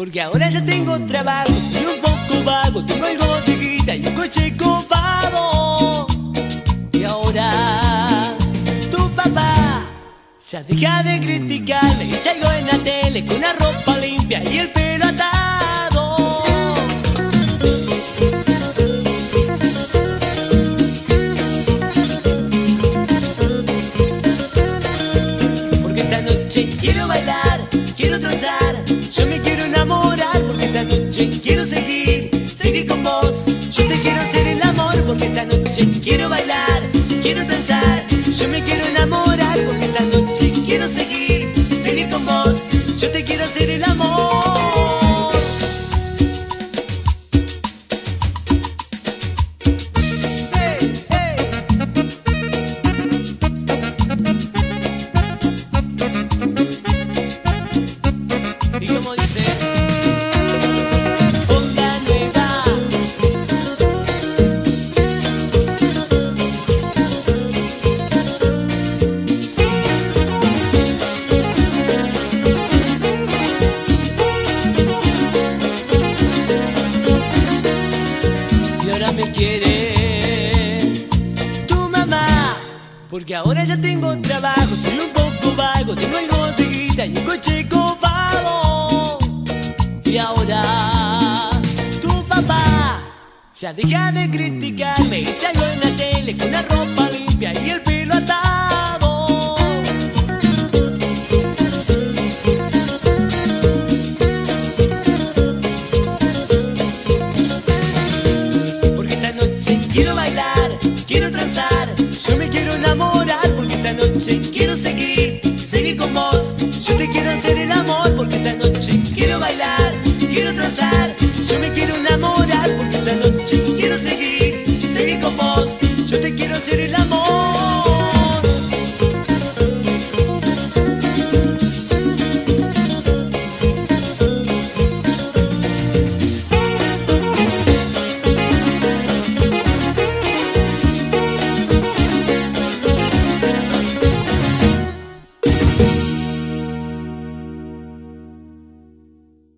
Porque ahora ya tengo trabajo, soy un poco vago, tengo algo de guita y un coche copado. Y ahora tu papá ya deja de criticarme y salgo en la tele con la ropa limpia y el pelo atado. Porque esta noche quiero bailar, quiero transar, yo me quiero enamorar. Porque esta noche quiero seguir con vos, yo te quiero hacer el amor. Porque esta noche quiero bailar, quiero transar, yo me quiero enamorar. Porque esta noche quiero seguir con vos, yo te quiero hacer el amor. Hey, hey. Y como dice Onda Nueva. Y ahora me quiere tu mamá, porque ahora ya tengo trabajo, soy un poco vago, tengo algo de guita y un coche copado. Y ahora tu papá ya deja de criticarme y salgo en la tele con la ropa limpia y el pelo atado. Porque esta noche quiero bailar, quiero transar, yo me quiero enamorar. Porque esta noche quiero seguir con vos, yo te quiero hacer el amor. Porque esta noche quiero bailar, quiero transar, yo me quiero enamorar. Porque esta noche quiero seguir con vos, yo te quiero hacer el amor.